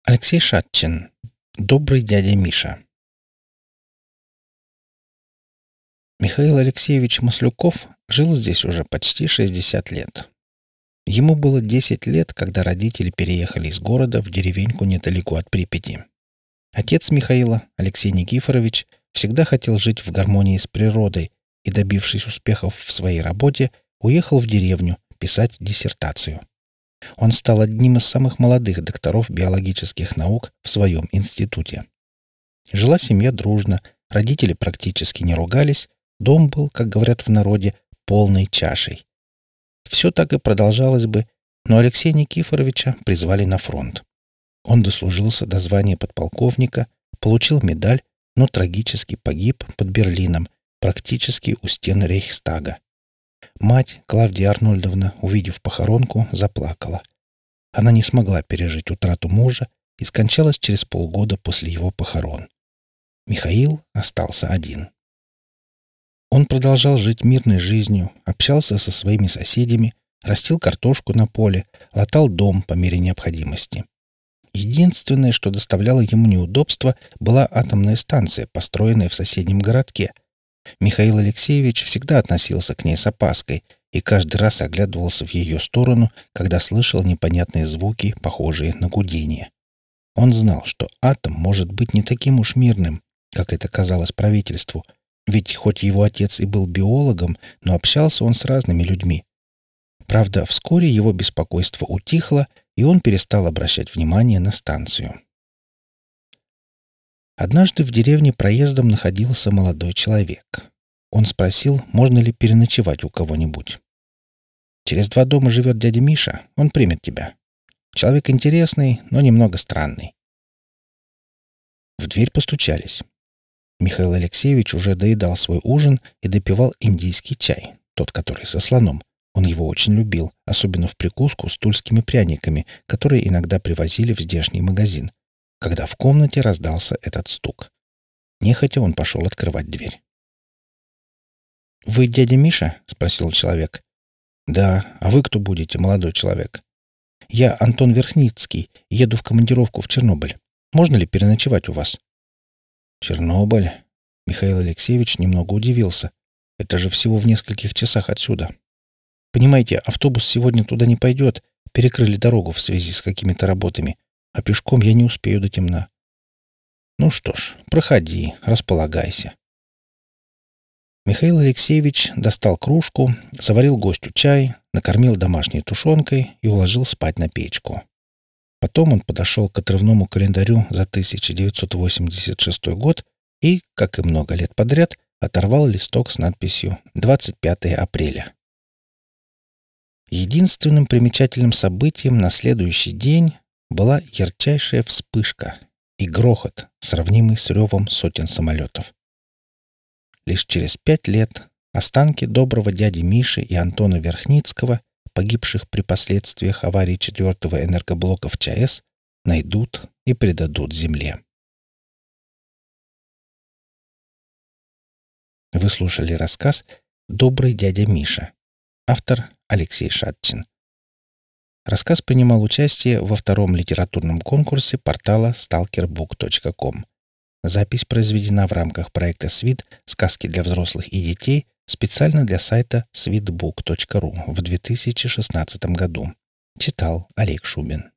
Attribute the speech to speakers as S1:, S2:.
S1: Алексей Шатчин. Добрый дядя Миша. Михаил Алексеевич Маслюков жил здесь уже почти 60 лет. Ему было 10 лет, когда родители переехали из города в деревеньку недалеко от Припяти. Отец Михаила, Алексей Никифорович, всегда хотел жить в гармонии с природой и, добившись успехов в своей работе, уехал в деревню писать диссертацию. Он стал одним из самых молодых докторов биологических наук в своем институте. Жила семья дружно, родители практически не ругались, дом был, как говорят в народе, полной чашей. Все так и продолжалось бы, но Алексея Никифоровича призвали на фронт. Он дослужился до звания подполковника, получил медаль, но трагически погиб под Берлином, практически у стен Рейхстага. Мать, Клавдия Арнольдовна, увидев похоронку, заплакала. Она не смогла пережить утрату мужа и скончалась через полгода после его похорон. Михаил остался один. Он продолжал жить мирной жизнью, общался со своими соседями, растил картошку на поле, латал дом по мере необходимости. Единственное, что доставляло ему неудобства, была атомная станция, построенная в соседнем городке. Михаил Алексеевич всегда относился к ней с опаской и каждый раз оглядывался в ее сторону, когда слышал непонятные звуки, похожие на гудение. Он знал, что атом может быть не таким уж мирным, как это казалось правительству, ведь хоть его отец и был биологом, но общался он с разными людьми. Правда, вскоре его беспокойство утихло, и он перестал обращать внимание на станцию. Однажды в деревне проездом находился молодой человек. Он спросил, можно ли переночевать у кого-нибудь. «Через 2 дома живет дядя Миша, он примет тебя. Человек интересный, но немного странный». В дверь постучались. Михаил Алексеевич уже доедал свой ужин и допивал индийский чай, тот, который со слоном. Он его очень любил, особенно в прикуску с тульскими пряниками, которые иногда привозили в здешний магазин, когда в комнате раздался этот стук. Нехотя он пошел открывать дверь. «Вы дядя Миша?» — спросил человек. «Да. А вы кто будете, молодой человек?» «Я Антон Верхницкий. Еду в командировку в Чернобыль. Можно ли переночевать у вас?» «Чернобыль?» Михаил Алексеевич немного удивился. «Это же всего в нескольких часах отсюда. Понимаете, автобус сегодня туда не пойдет. Перекрыли дорогу в связи с какими-то работами. А пешком я не успею до темна». «Ну что ж, проходи, располагайся». Михаил Алексеевич достал кружку, заварил гостю чай, накормил домашней тушенкой и уложил спать на печку. Потом он подошел к отрывному календарю за 1986 год и, как и много лет подряд, оторвал листок с надписью «25 апреля». Единственным примечательным событием на следующий день была ярчайшая вспышка и грохот, сравнимый с ревом сотен самолетов. Лишь через 5 лет останки доброго дяди Миши и Антона Верхницкого, погибших при последствиях аварии 4-го энергоблока в ЧАЭС, найдут и предадут земле. Вы слушали рассказ «Добрый дядя Миша». Автор Алексей Шатчин. Рассказ принимал участие во 2-м литературном конкурсе портала stalkerbook.com. Запись произведена в рамках проекта «Свит. Сказки для взрослых и детей» специально для сайта switbook.ru в 2016 году. Читал Олег Шубин.